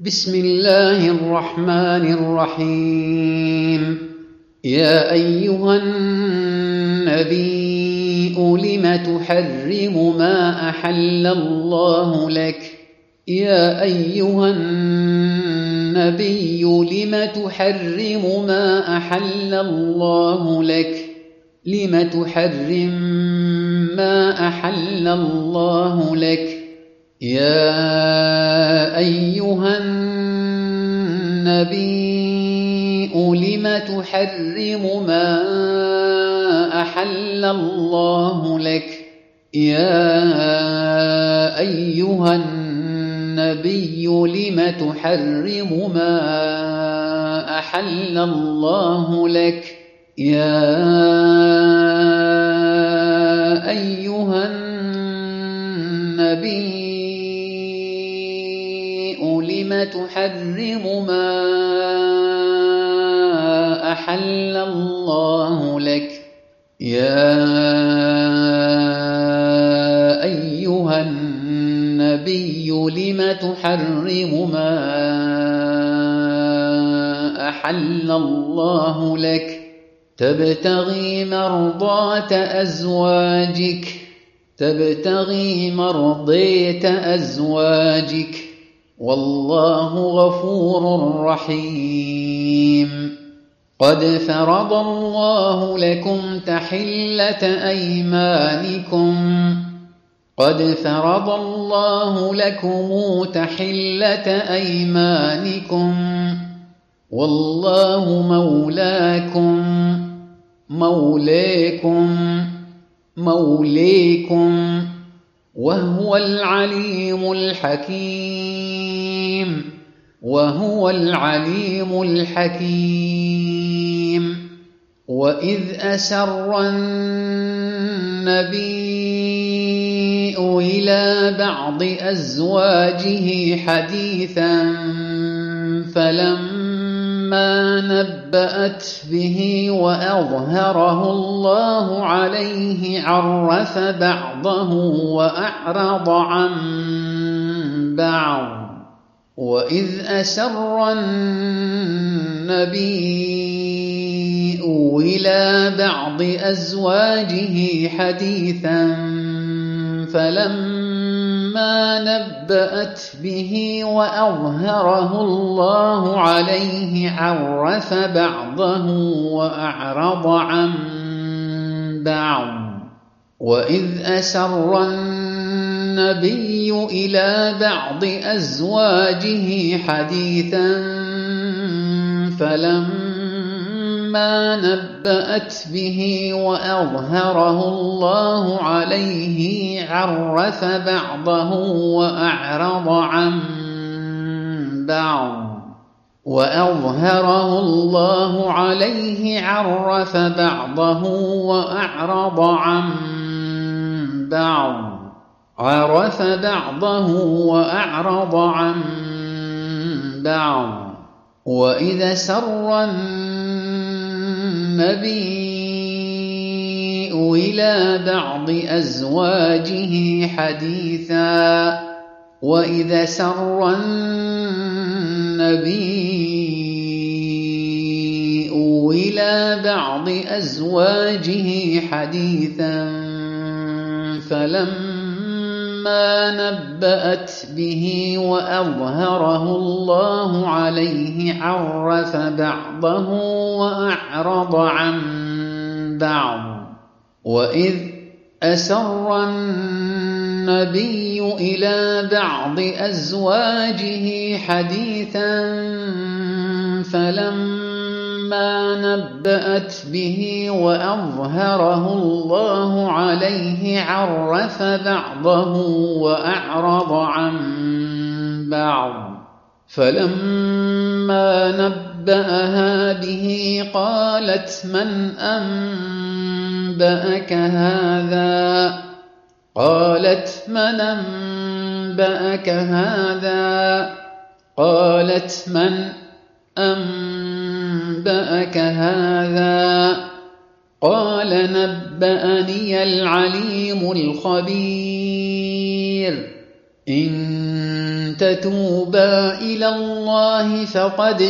بسم الله الرحمن الرحيم. يا أيها النبي لم تحرم ما أحل الله لك يا أيها النبي لم تحرم ما أحل الله لك لم تحرم ما أحل الله لك يا أيها النبي لم تحرم ما أحل الله لك يا أيها النبي لم تحرم ما أحل الله لك يا أيها النبي لم تحرم ما أحل الله لك يا أيها النبي لم تحرم ما أحل الله لك تبتغي مرضات أزواجك والله غفور رحيم. قد فرض الله لكم تحلة أيمانكم والله موليكم وهو العليم الحكيم. وإذ أسر النبي إلى بعض أزواجه حديثا فلما نبأت به وأظهره الله عليه عرف بعضه وأعرض عن بعض. وإذ أسر النبي إلى بعض أزواجه حديثا فلما نبأت به وأظهره الله عليه عرف بعضه وأعرض عن بعض. وإذ أسر النبي إلى بعض أزواجه حديثا فلما نبأت به وأظهره الله عليه عرف بعضه وأعرض عن بعض. وأظهره الله عليه عرف بعضه وأعرض عن بعض. وإذا سر النبي إلى بعض أزواجه حديثا فلما نبأت به وأظهره الله عليه عرف بعضه وأعرض عن بعض. وإذ أسر النبي إلى بعض أزواجه حديثا فلما نبأت به وأظهره الله عليه عرف بعضه وأعرض عن بعض. فلما نبأها به قالت من أنبأك هذا قالت من أنبأك هذا قال نبأني العليم الخبير. إن تتوبا إلى الله فقد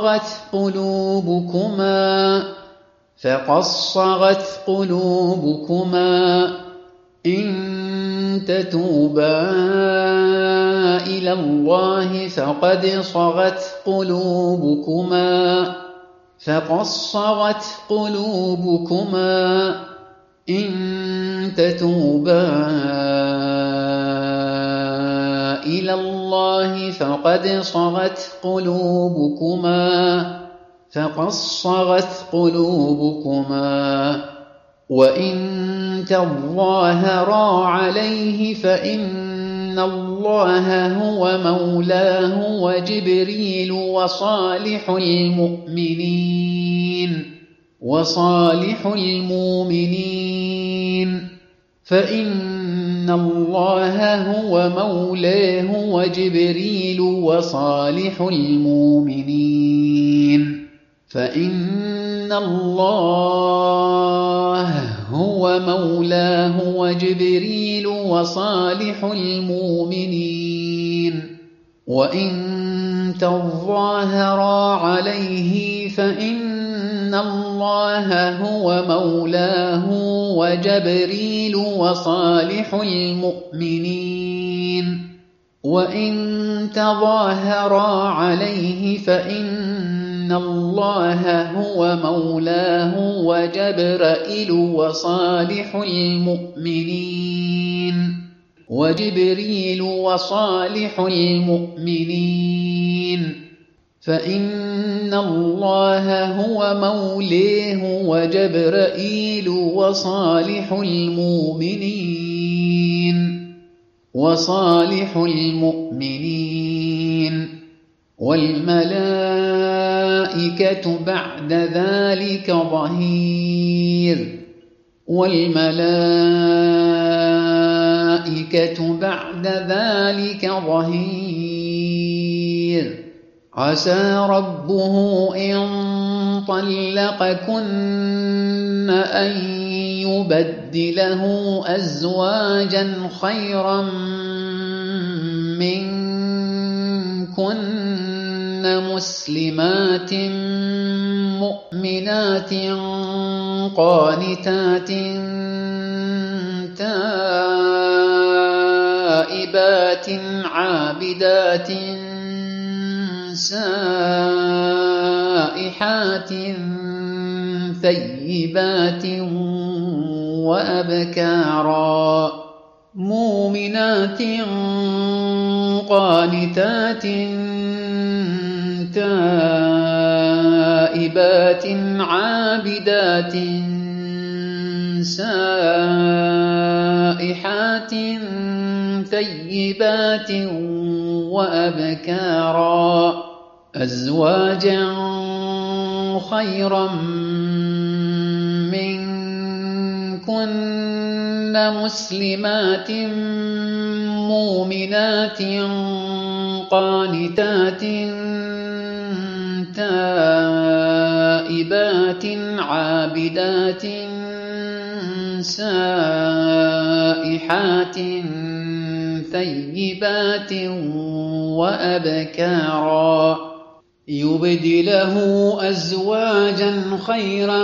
صغت قلوبكما إن تتوبا إلى الله فقد صغت قلوبكما إن تتوبا إلى الله فقد صغت قلوبكما وإن تظاهرا عليه فإن الله هو مولاه وجبريل وصالح المؤمنين فإن الله هو مولاه وجبريل وصالح المؤمنين فإن الله هو مولاه وجبريل وصالح المؤمنين وإن تظاهرا عليه فإن الله هو مولاه وجبريل وصالح المؤمنين وإن تظاهرا عليه فإن الله هو مولاه وجبريل وصالح المؤمنين فإن الله هو مولاه وجبريل وصالح المؤمنين والملائكة بعد ذلك ظهير عسى ربه إن طلقكن أن يبدله أزواجا خيرا منكن مسلمات مؤمنات قانتات تائبات عابدات سائحات ثيبات وأبكارا مؤمنات قانتات تائبات عابدات سائحات ثيبات وأبكارا أزواجا خيرا منكن مسلمات مؤمنات قانتات تائبات عابدات سائحات ثيبات وأبكارا يبدله أزواجا خيرا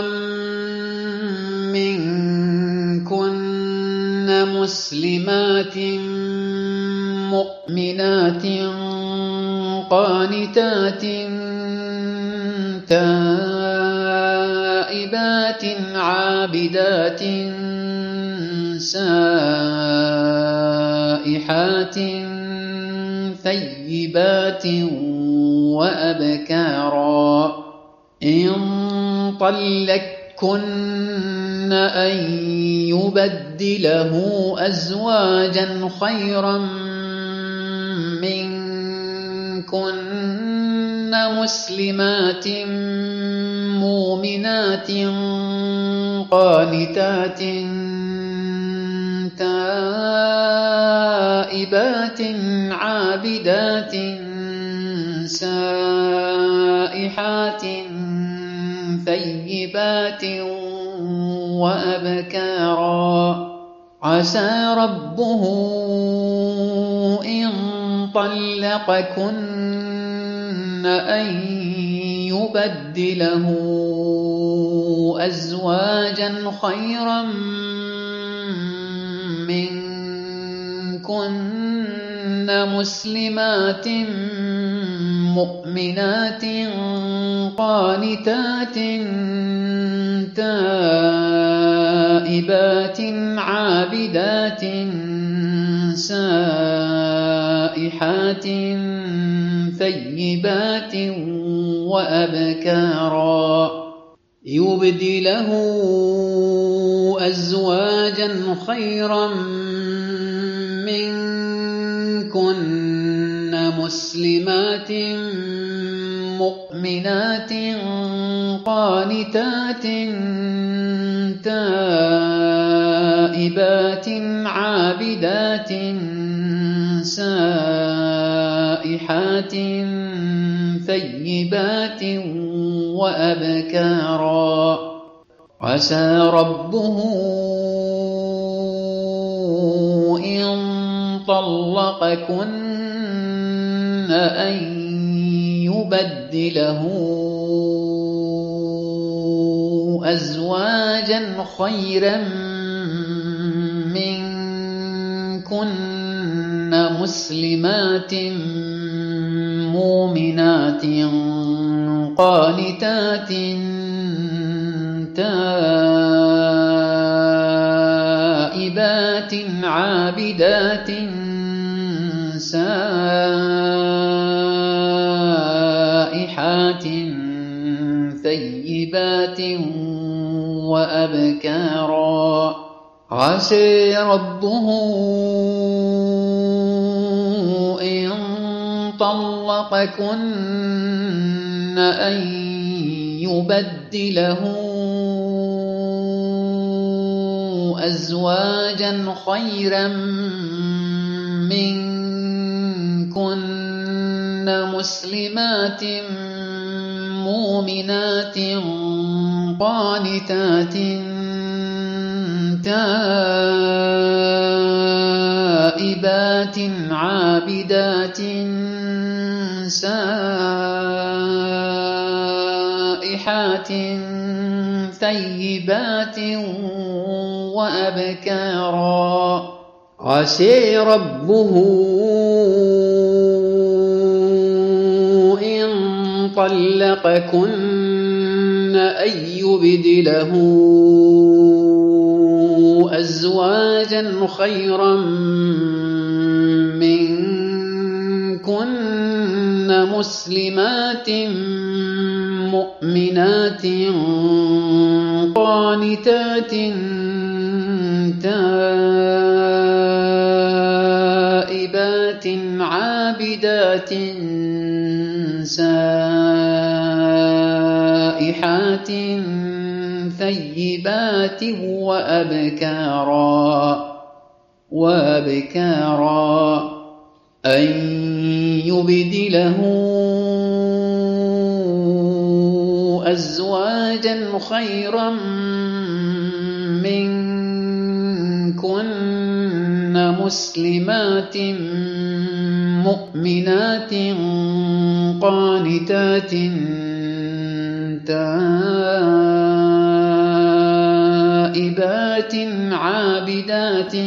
منكن مسلمات مؤمنات قانتات تائبات عابدات سائحات ثيبات وأبكارا إن طلقكن أن يبدله أزواجا خيرا منكن مسلمات مؤمنات قانتات تائبات عابدات سائحات ثيبات وأبكارا عسى ربه إن طلقكن أن يبدله أزواجا خيرا منكن مسلمات مؤمنات قانتات تائبات عابدات سائحات ثيبات وأبكارا يبدله أزواجا خيرا منكن مسلمات مؤمنات قانتات تائبات عابدات سائحات ثيبات وأبكارا عسى ربه إن طلقكن أن يبدله أزواجا خيرا منكن مسلمات مؤمنات قانتات تائبات عابدات سائحات ثيبات وأبكارا عسى ربه إن طلقكن أن يبدله أزواجا خيرا منكن مسلمات مؤمنات قانتات تائبات عابدات سائحات ثيبات وأبكارا عسى ربه إن طلقكن أن يبدله أزواجا خيرا منكن مسلمات مؤمنات قانتات تائبات عابدات سائحات ثيبات وأبكارا أن يبدله أزواجا خيرا منكن مسلمات مؤمنات قانتات تائبات عابدات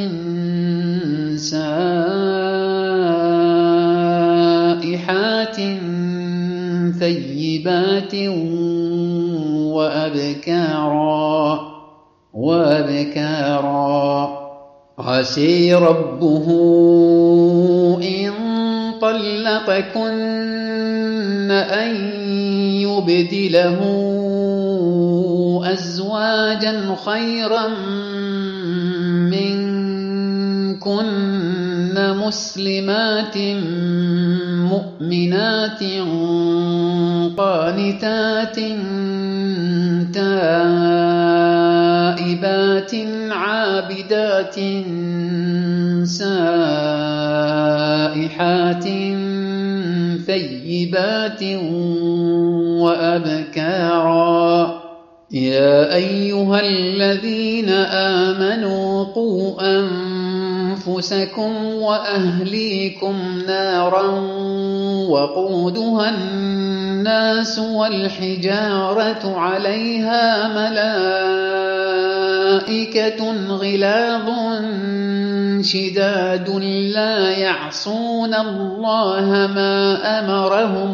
سائحات ثيبات وأبكارا عسى ربه إن طلقكن أن يبدله أزواجا خيرا منكن مسلمات مؤمنات قانتات تائبات عابدات سائحات ثيبات وأبكارا يا أيها الذين آمنوا قوا أنفسكم وأهليكم نارا وقودها الناس والحجارة عليها ملائكة غلاظ شداد لا يعصون الله ما أمرهم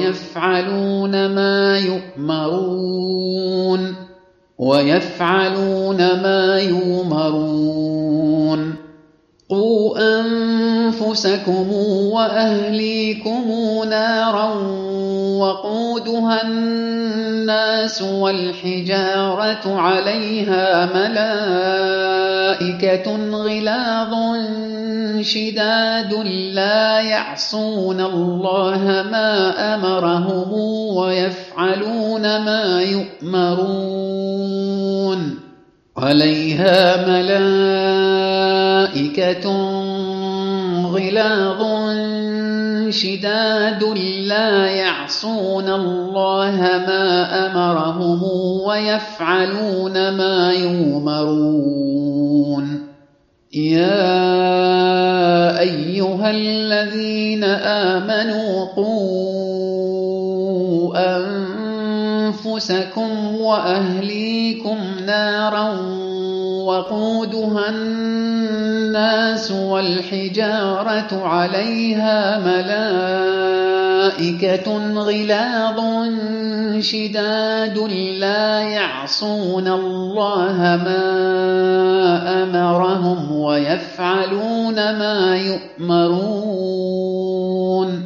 ويفعلون ما يؤمرون قوا أنفسكم وأهليكم نارا وقودها الناس والحجارة عليها ملائكة غلاظ شداد لا يعصون الله ما أمرهم ويفعلون ما يؤمرون عليها ملائكة غلاظ شداد لا يعصون الله ما أمرهم ويفعلون ما يؤمرون يا أيها الذين آمنوا قوا أنفسكم وأهليكم نارا وقودها الناس والحجارة عليها ملائكة غلاظ شداد لا يعصون الله ما أمرهم ويفعلون ما يؤمرون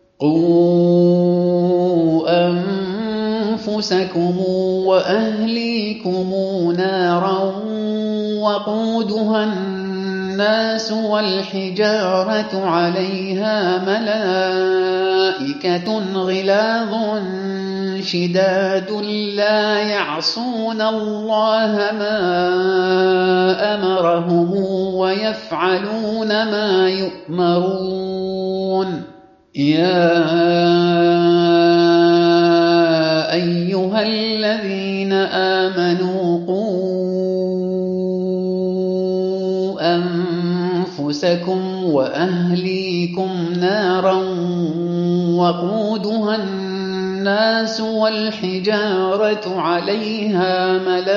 قوا أنفسكم وأهليكم نارا وقودها الناس والحجارة عليها ملائكة غلاظ شداد لا يعصون الله ما أمرهم ويفعلون ما يؤمرون يا أيها الذين آمنوا قوا أنفسكم وأهليكم نارا وقودها الناس والحجارة عليها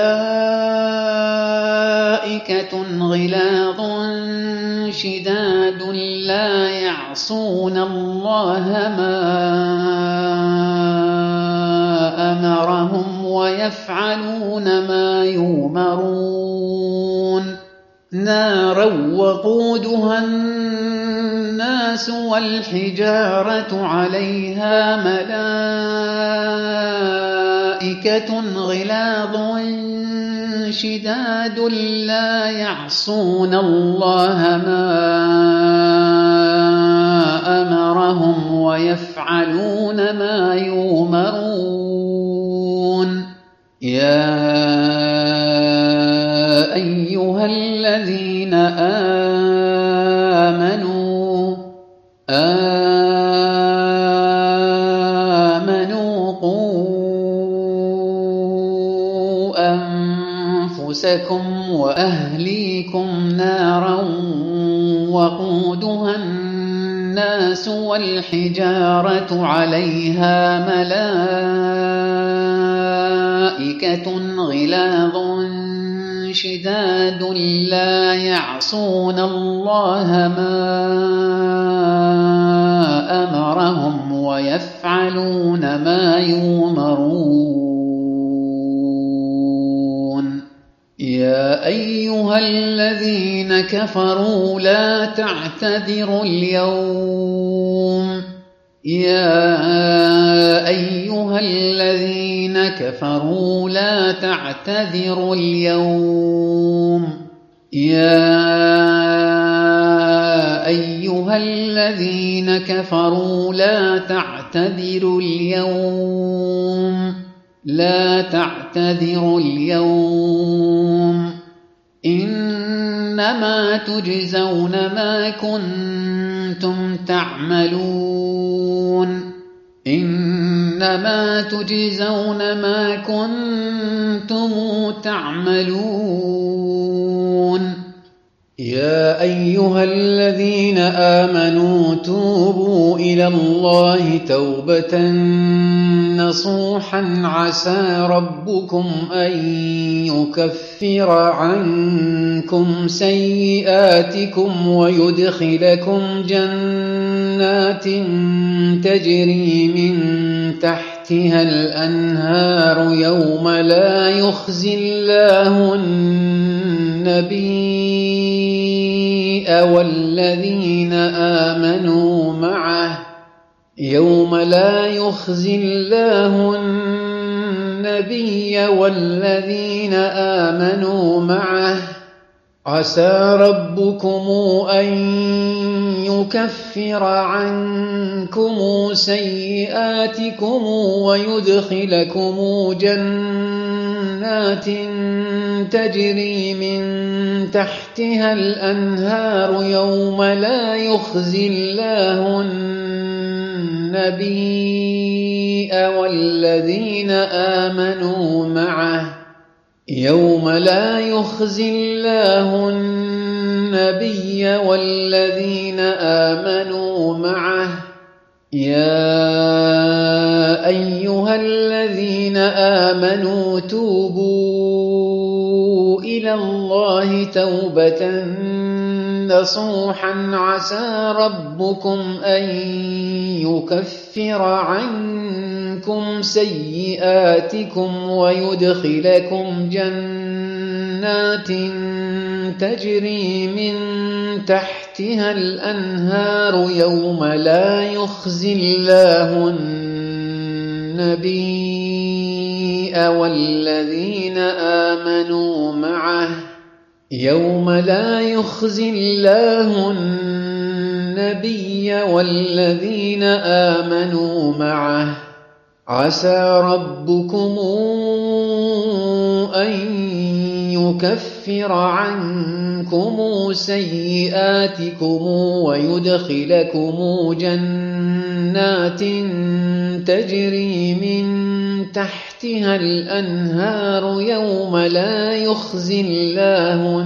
ملائكة غلاظ شداد لا يعصون الله ما أمرهم ويفعلون ما يؤمرون نارا وقودها الناس والحجارة عليها ملائكة غلاظ شداد لا يعصون الله ما أمرهم ويفعلون ما يؤمرون يا أيها الذين آمنوا قوا أنفسكم وأهليكم نارا وقودها الناس والحجارة عليها ملائكة غلاظ شداد لا يعصون الله ما أمرهم ويفعلون ما يؤمرون يا أيها الذين كفروا لا تعتذروا اليوم يا أيها الذين كفروا لا تعتذروا اليوم يا أيها الذين كفروا لا تعتذروا اليوم إنما تجزون ما كنتم تعملون إنما تجزون ما كنتم تعملون يا أيها الذين آمنوا توبوا إلى الله توبة نصوحا عسى ربكم أن يكفر عنكم سيئاتكم ويدخلكم جنات تجري من تحتها الأنهار يوم لا يخزي الله النبي والذين آمنوا معه يوم لا يخزي الله النبي والذين آمنوا معه عسى ربكم أن يكفر عنكم سيئاتكم ويدخلكم جنات تجري من تحتها الأنهار يوم لا يخزي الله النبي والذين آمنوا معه يوم لا يخزي الله النبي والذين آمنوا معه يا أيها الذين آمنوا توبوا إلى الله توبة نصوحا عسى ربكم أن يكفر عنكم سيئاتكم ويدخلكم جنات تجري من تحتها الأنهار يوم لا يخزي الله النبي والذين آمنوا معه يوم لا يخزي الله النبي والذين آمنوا معه عسى ربكم أن يكفر عنكم سيئاتكم ويدخلكم جنات تجري من تحتها الأنهار يوم لا يخزي الله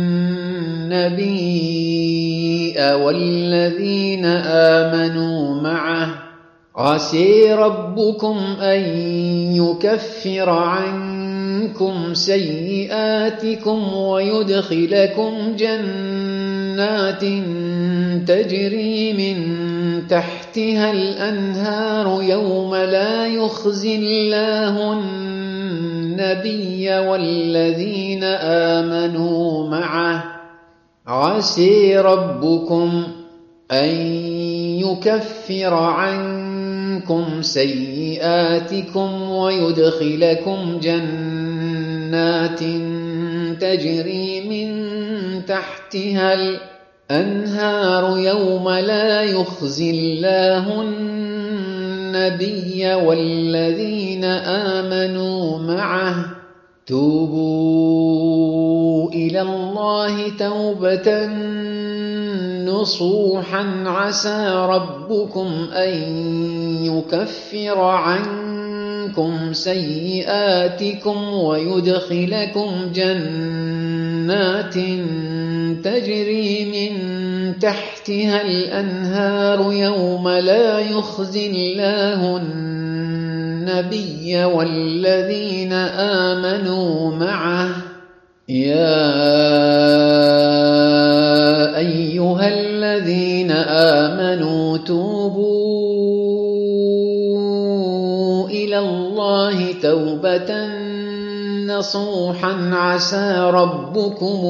النبي والذين آمنوا معه عسى ربكم أن يكفر عنكم سيئاتكم ويدخلكم جنات تجري من تحتها الأنهار يوم لا يخزي الله النبي والذين آمنوا معه عسى ربكم أن يكفر عنكم سيئاتكم ويدخلكم جنات تجري من تحتها الأنهار يوم لا يخزي الله النبي والذين آمنوا معه توبوا إلى الله توبة نصوحا عسى ربكم أن يكفر عنكم سيئاتكم ويدخلكم جنات تجري من تحتها الأنهار يوم لا يخزي الله النبي والذين آمنوا معه يا أيها الذين آمنوا توبوا إلى الله توبة نصوحا عسى ربكم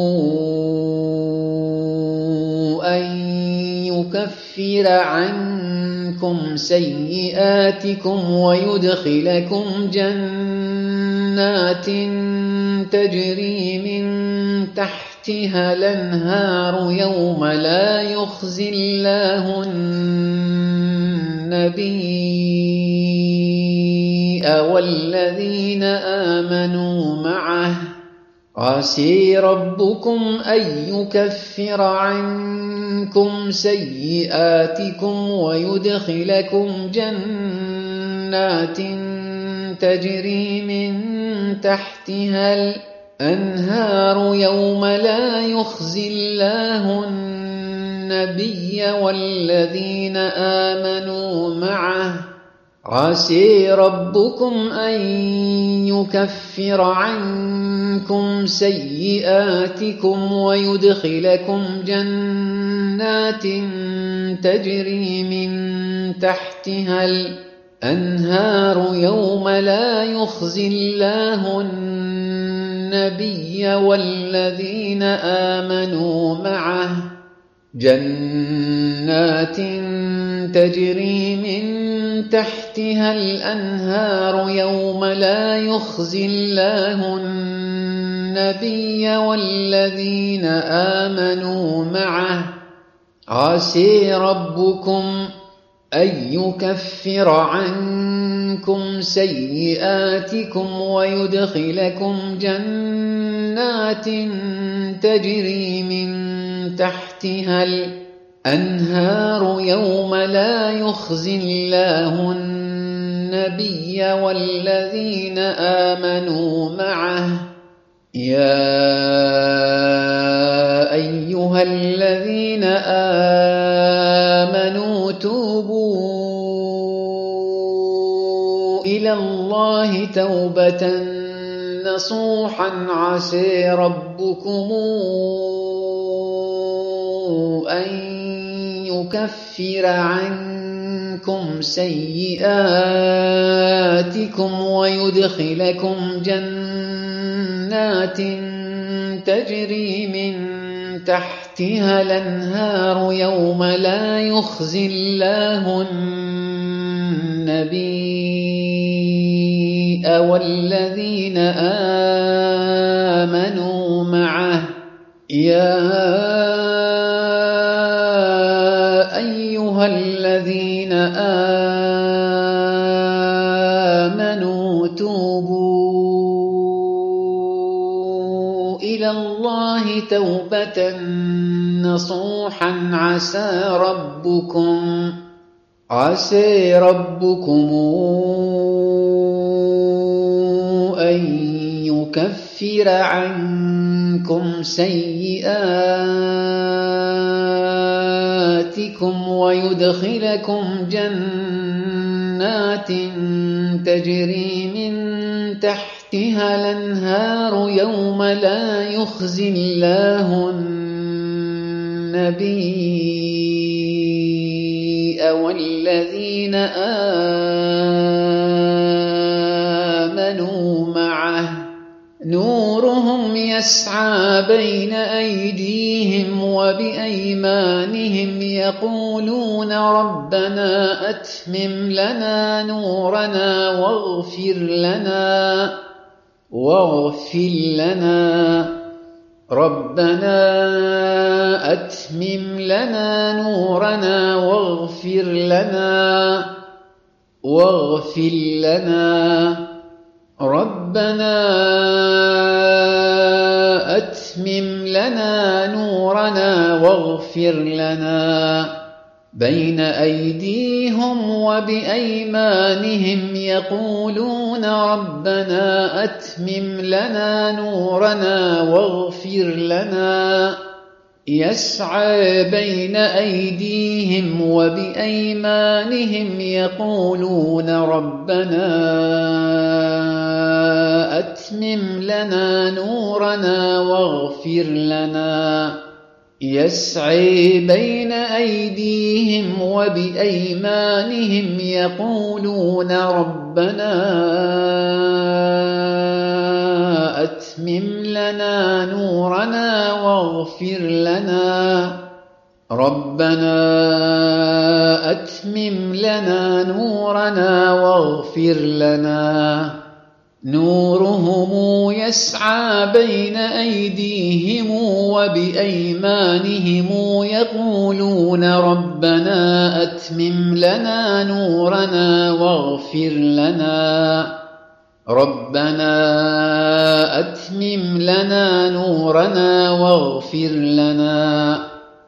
أن يكفر عنكم سيئاتكم ويدخلكم جنات تجري من تحتها الأنهار يوم لا يخزي الله النبي والذين آمنوا معه عسى ربكم أن يكفر عنكم سيئاتكم ويدخلكم جنات تجري من تحتها أنهار يوم لا يخزي الله النبي والذين آمنوا معه عسى ربكم أن يكفر عنكم سيئاتكم ويدخلكم جنات تجري من تحتها الأنهار يوم لا يخزي الله النبي والذين آمنوا معه جنات تجري من تحتها الأنهار يوم لا يخزي الله النبي والذين آمنوا معه عسى ربكم أن يكفر عنكم سيئاتكم ويدخلكم جنات تجري من تحتها الأنهار يوم لا يخزي الله النبي والذين آمنوا معه يا أيها الذين آمنوا توبوا إلى الله توبة نصوحا عسى ربكم أن يكفر عنكم سيئاتكم ويدخلكم جنات تجري من تحتها الأنهار يوم لا يخزي الله النبي والذين آمنوا معه يا أيها الذين آمنوا توبوا إلى الله توبة نصوحا عسى ربكم أن يكفر عنكم سيئاتكم ويدخلكم جنات تجري من تحتها الأنهار يوم لا يخزي الله النبي والذين آمنوا معه نورهم يسعى بين أيديهم وبأيمانهم يقولون ربنا أتمم لنا نورنا واغفر لنا ربنا أتمم لنا نورنا واغفر لنا ربنا أتمم لنا نورنا واغفر لنا بين أيديهم وبأيمانهم يقولون ربنا أتمم لنا نورنا واغفر لنا يسعى بين أيديهم وبأيمانهم يقولون ربنا أتمم لنا نورنا واغفر لنا يسعى بين أيديهم وبأيمانهم يقولون ربنا أتمم لنا نورنا واغفر لنا ربنا أتمم لنا نورنا واغفر لنا نورهم يسعى بين أيديهم وبأيمانهم يقولون ربنا أتمم لنا نورنا واغفر لنا ربنا أتمم لنا نورنا واغفر لنا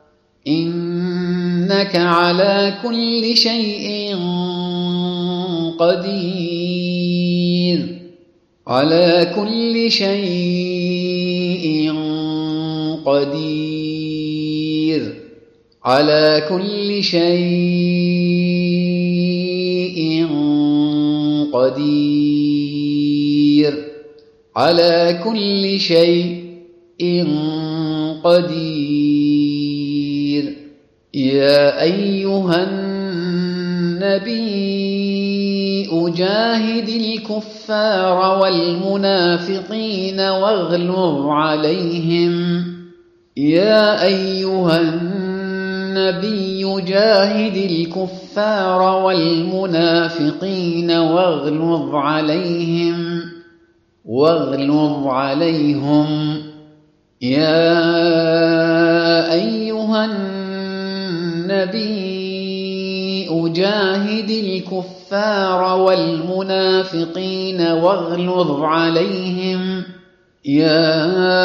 إنك على كل شيء قدير على كل شيء قدير على كل شيء قدير على كل شيء قدير يا أيها النبي جاهد الكفار والمنافقين واغلظ عليهم يا أيها النبي جاهد الكفار والمنافقين واغلظ عليهم يا أيها النبي جاهد الكفار والمنافقين واغلظ عليهم يا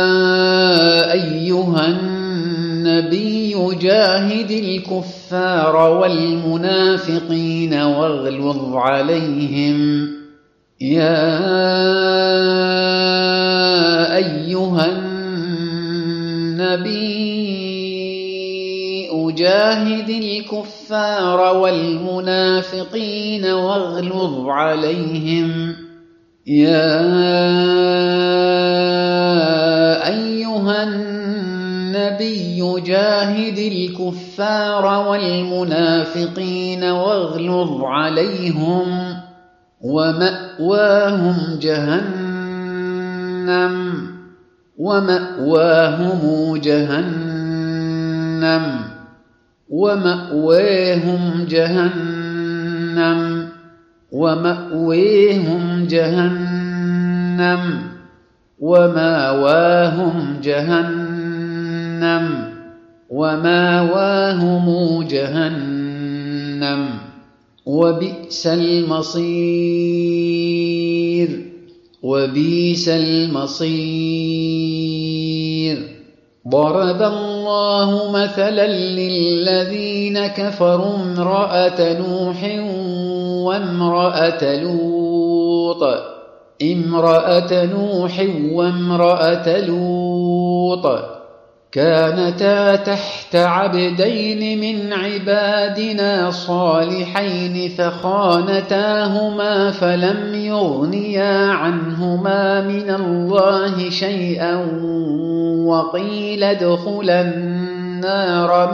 أيها النبي جاهد الكفار والمنافقين واغلظ عليهم يا أيها النبي جاهد الكفار والمنافقين واغلظ عليهم يا أيها النبي جاهد الكفار والمنافقين واغلظ عليهم ومأواهم جهنم وبئس المصير ضرب الله مثلا للذين كفروا امرأة نوح وامرأة لوط كانتا تحت عبدين من عبادنا صالحين فخانتاهما فلم يغنيا عنهما من الله شيئا وقيل ادخلا النار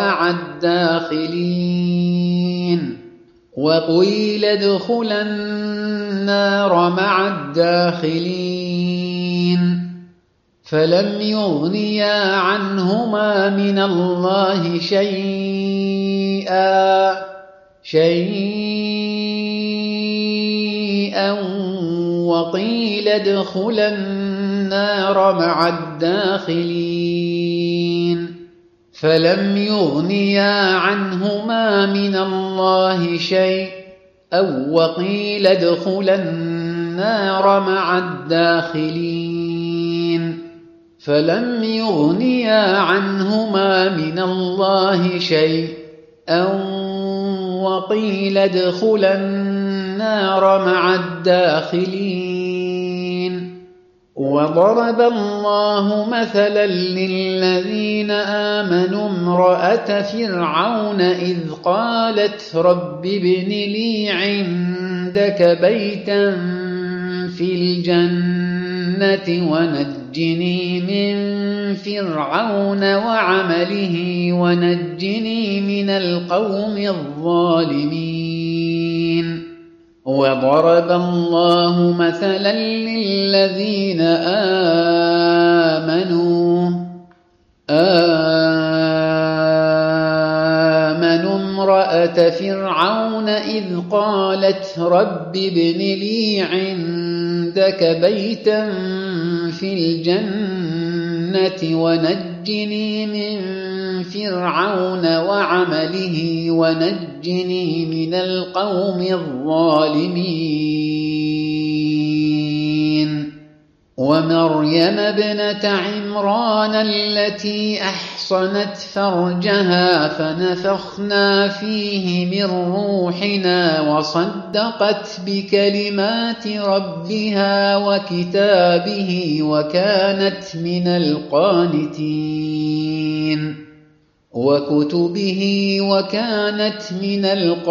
مع الداخلين فلم يغنيا عنهما من الله شيئا وقيل ادخلا النار مع الداخلين فلم يغنيا عنهما من الله شيئا وقيل ادخلا النار مع الداخلين فلم يغنيا عنهما من الله شيئا وقيل ادخلا النار مع الداخلين وضرب الله مثلا للذين آمنوا امرأة فرعون إذ قالت رب ابن لي عندك بيتا في الجنة ونجني من فرعون وعمله ونجني من القوم الظالمين وضرب الله مثلا للذين آمنوا امرأة فرعون إذ قالت رب ابن لي عندك بيتا في الجنة ونجني من فرعون وعمله ونجني من القوم الظالمين ومريم ابنة عمران التي أحصنت فرجها فنفخنا فيه من روحنا وصدقت بكلمات ربها وكتابه وكانت من القانتين وكتبه وكانت من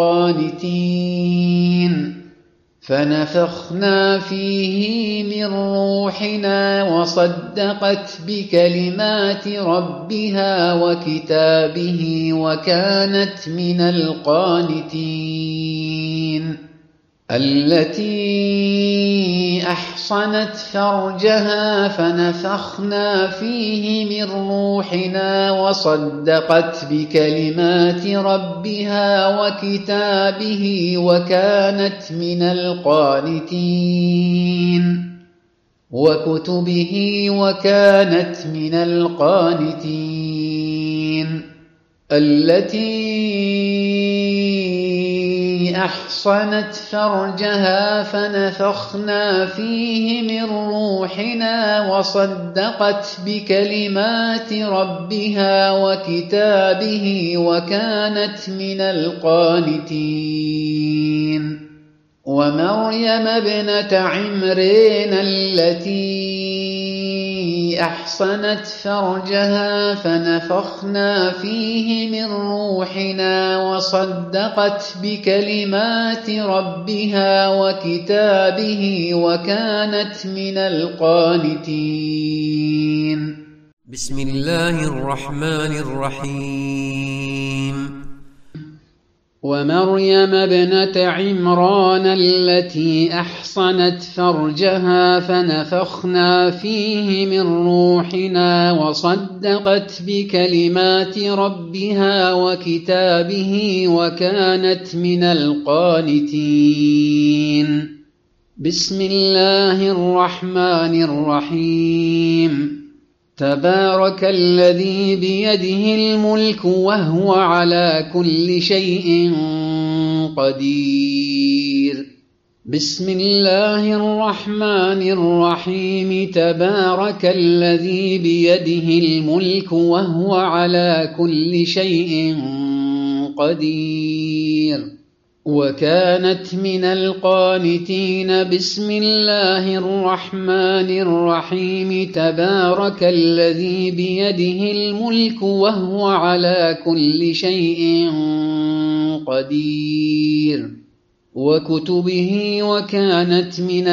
القانتين فنفخنا فيه من روحنا وصدقت بكلمات ربها وكتابه وكانت من القانتين التي أحصنت فرجها فنفخنا فيه من روحنا وصدقت بكلمات ربها وكتابه وكانت من القانتين وكتبه وكانت من القانتين التي أحصنت فرجها فنفخنا فيه من روحنا وصدقت بكلمات ربها وكتابه وكانت من القانتين ومريم ابنة عمران التي أحصنت فرجها فنفخنا فيه من روحنا وصدقت بكلمات ربها وكتابه وكانت من القانتين. بسم الله الرحمن الرحيم. ومريم ابنة عمران التي أحصنت فرجها فنفخنا فيه من روحنا وصدقت بكلمات ربها وكتابه وكانت من القانتين. بسم الله الرحمن الرحيم. تبارك الذي بيده الملك وهو على كل شيء قدير. بسم الله الرحمن الرحيم. تبارك الذي بيده الملك وهو على كل شيء قدير وكانت من القانتين. بسم الله الرحمن الرحيم. تبارك الذي بيده الملك وهو على كل شيء قدير وكتبه وكانت من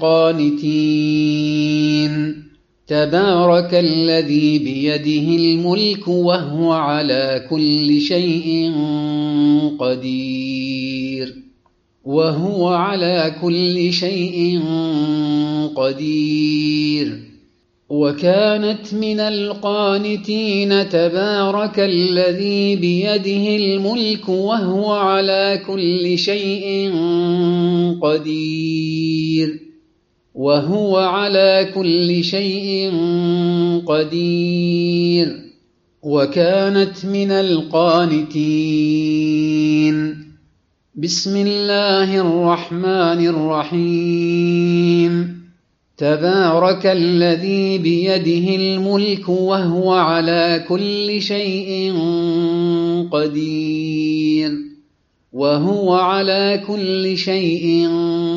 القانتين. تبارك الذي بيده الملك وهو على كل شيء قدير وهو على كل شيء قدير وكانت من القانتين. تبارك الذي بيده الملك وهو على كل شيء قدير وهو على كل شيء قدير وكانت من القانتين. بسم الله الرحمن الرحيم. تبارك الذي بيده الملك وهو على كل شيء قدير وهو على كل شيء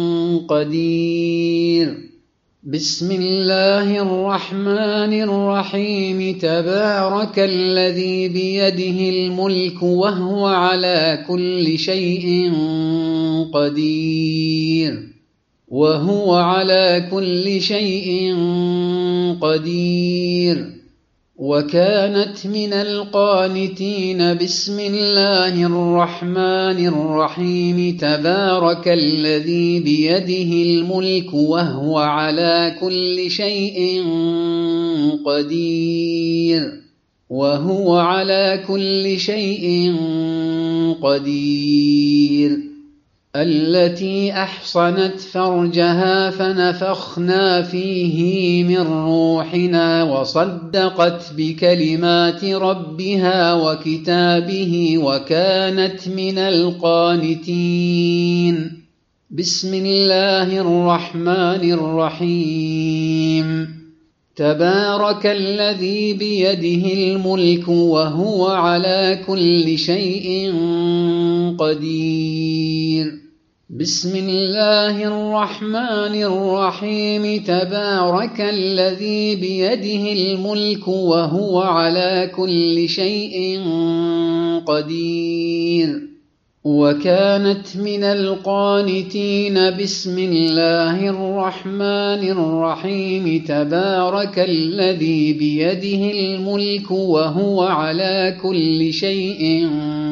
قدير. بسم الله الرحمن الرحيم. تبارك الذي بيده الملك وهو على كل شيء قدير وهو على كل شيء قدير وكانت من القانتين. بسم الله الرحمن الرحيم. تبارك الذي بيده الملك وهو على كل شيء قدير وهو على كل شيء قدير التي أحصنت فرجها فنفخنا فيه من روحنا وصدقت بكلمات ربها وكتابه وكانت من القانتين. بسم الله الرحمن الرحيم تبارك الذي بيده الملك وهو على كل شيء قدير بسم الله الرحمن الرحيم تبارك الذي بيده الملك وهو على كل شيء قدير وكانت من القانتين بسم الله الرحمن الرحيم تبارك الذي بيده الملك وهو على كل شيء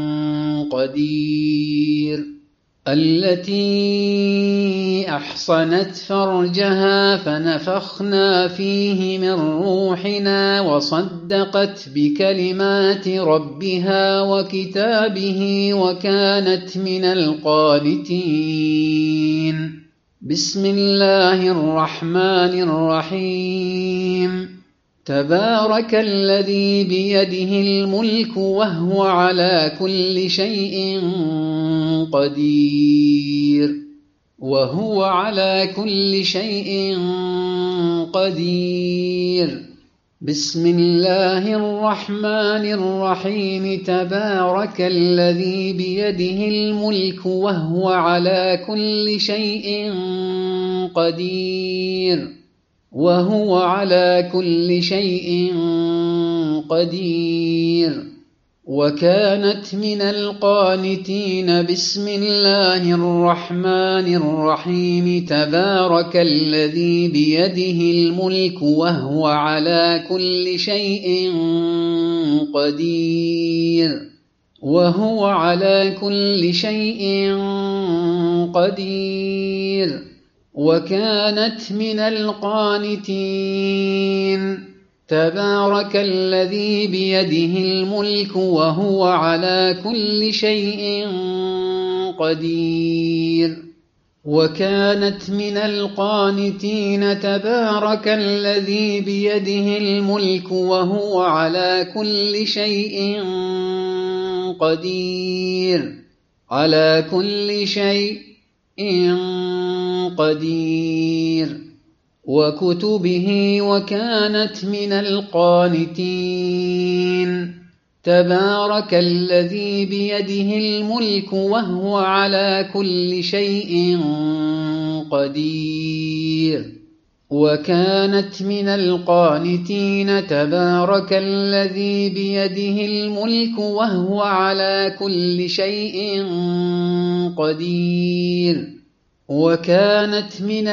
قدير التي أحصنت فرجها فنفخنا فيه من روحنا وصدقت بكلمات ربها وكتابه وكانت من القانتين بسم الله الرحمن الرحيم تبارك الذي بيده الملك وهو على كل شيء قدير وهو على كل شيء قدير بسم الله الرحمن الرحيم تبارك الذي بيده الملك وهو على كل شيء قدير وهو على كل شيء قدير وكانت من القانتين بسم الله الرحمن الرحيم تبارك الذي بيده الملك وهو على كل شيء قدير وهو على كل شيء قدير وكانت من القانتين تبارك الذي بيده الملك وهو على كل شيء قدير وكانت من القانتين تبارك الذي بيده الملك وهو على كل شيء قدير على كل شيء قدير وكتبه وكانت من القانتين تبارك الذي بيده الملك وهو على كل شيء قدير وكانت من القانتين تبارك الذي بيده الملك وهو على كل شيء قدير وكانت من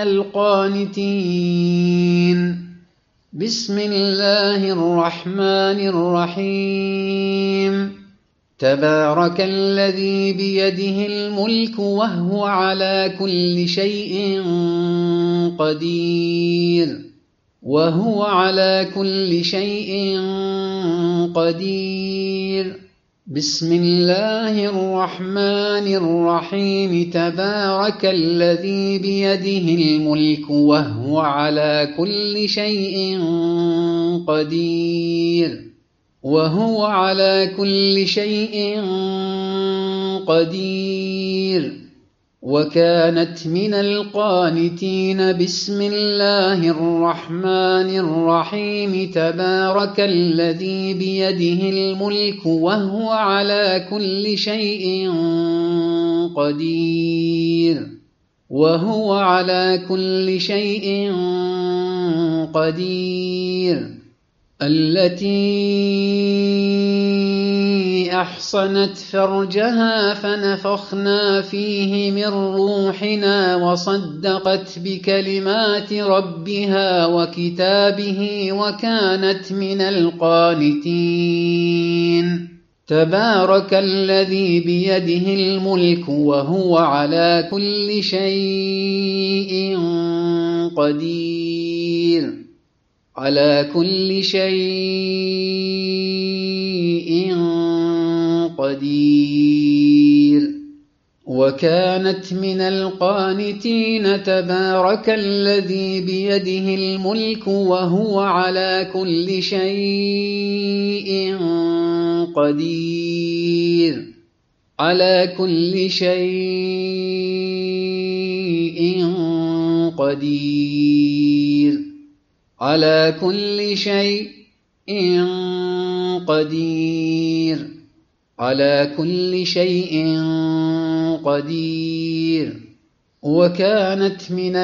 القانتين بسم الله الرحمن الرحيم تبارك الذي بيده الملك وهو على كل شيء قدير وهو على كل شيء قدير بسم الله الرحمن الرحيم تبارك الذي بيده الملك وهو على كل شيء قدير وهو على كل شيء قدير وكانت من القانتين بسم الله الرحمن الرحيم تبارك الذي بيده الملك وهو على كل شيء قدير وهو على كل شيء قدير التي أحصنت فرجها فنفخنا فيه من روحنا وصدقت بكلمات ربها وكتابه وكانت من القانتين تبارك الذي بيده الملك وهو على كل شيء قدير على كل شيء قدير وكانت من القانتين تبارك الذي بيده الملك وهو على كل شيء قدير على كل شيء قدير على كل شيء قدير على كل شيء قدير وكانت من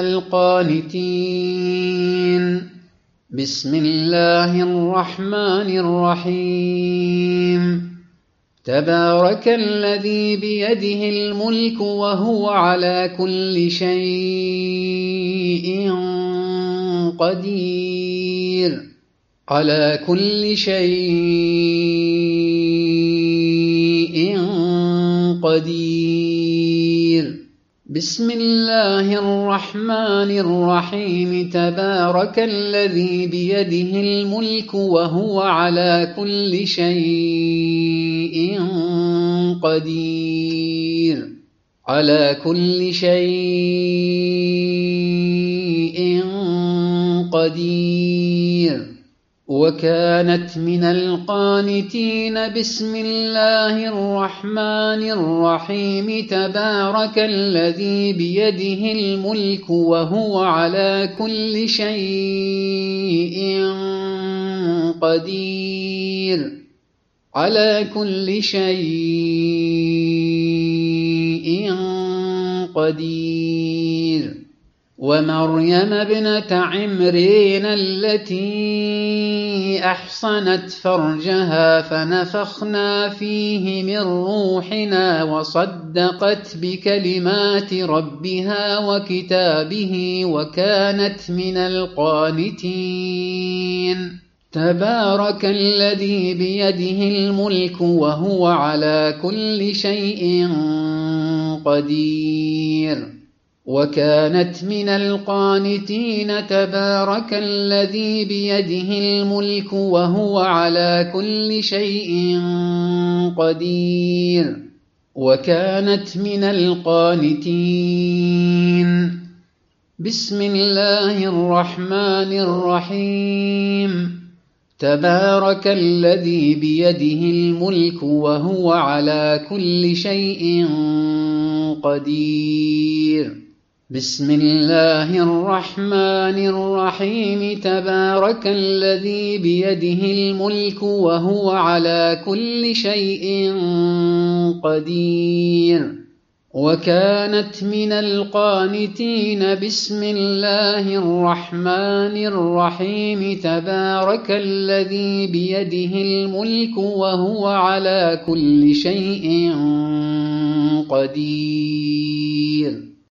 القانتين. بسم الله الرحمن الرحيم. تبارك الذي بيده الملك وهو على كل شيء قدير على كل شيء قدير. بسم الله الرحمن الرحيم. تبارك الذي بيده الملك وهو على كل شيء قدير على كل شيء قدير وكانت من القانتين. بسم الله الرحمن الرحيم. تبارك الذي بيده الملك وهو على كل شيء قدير على كل شيء قدير. ومريم ابنة عمران التي أحصنت فرجها فنفخنا فيه من روحنا وصدقت بكلمات ربها وكتابه وكانت من القانتين. تبارك الذي بيده الملك وهو على كل شيء قدير وكانت من القانتين. تبارك الذي بيده الملك وهو على كل شيء قدير وكانت من القانتين. بسم الله الرحمن الرحيم. تبارك الذي بيده الملك وهو على كل شيء قدير. بسم الله الرحمن الرحيم. تبارك الذي بيده الملك وهو على كل شيء قدير وكانت من القانتين. بسم الله الرحمن الرحيم. تبارك الذي بيده الملك وهو على كل شيء قدير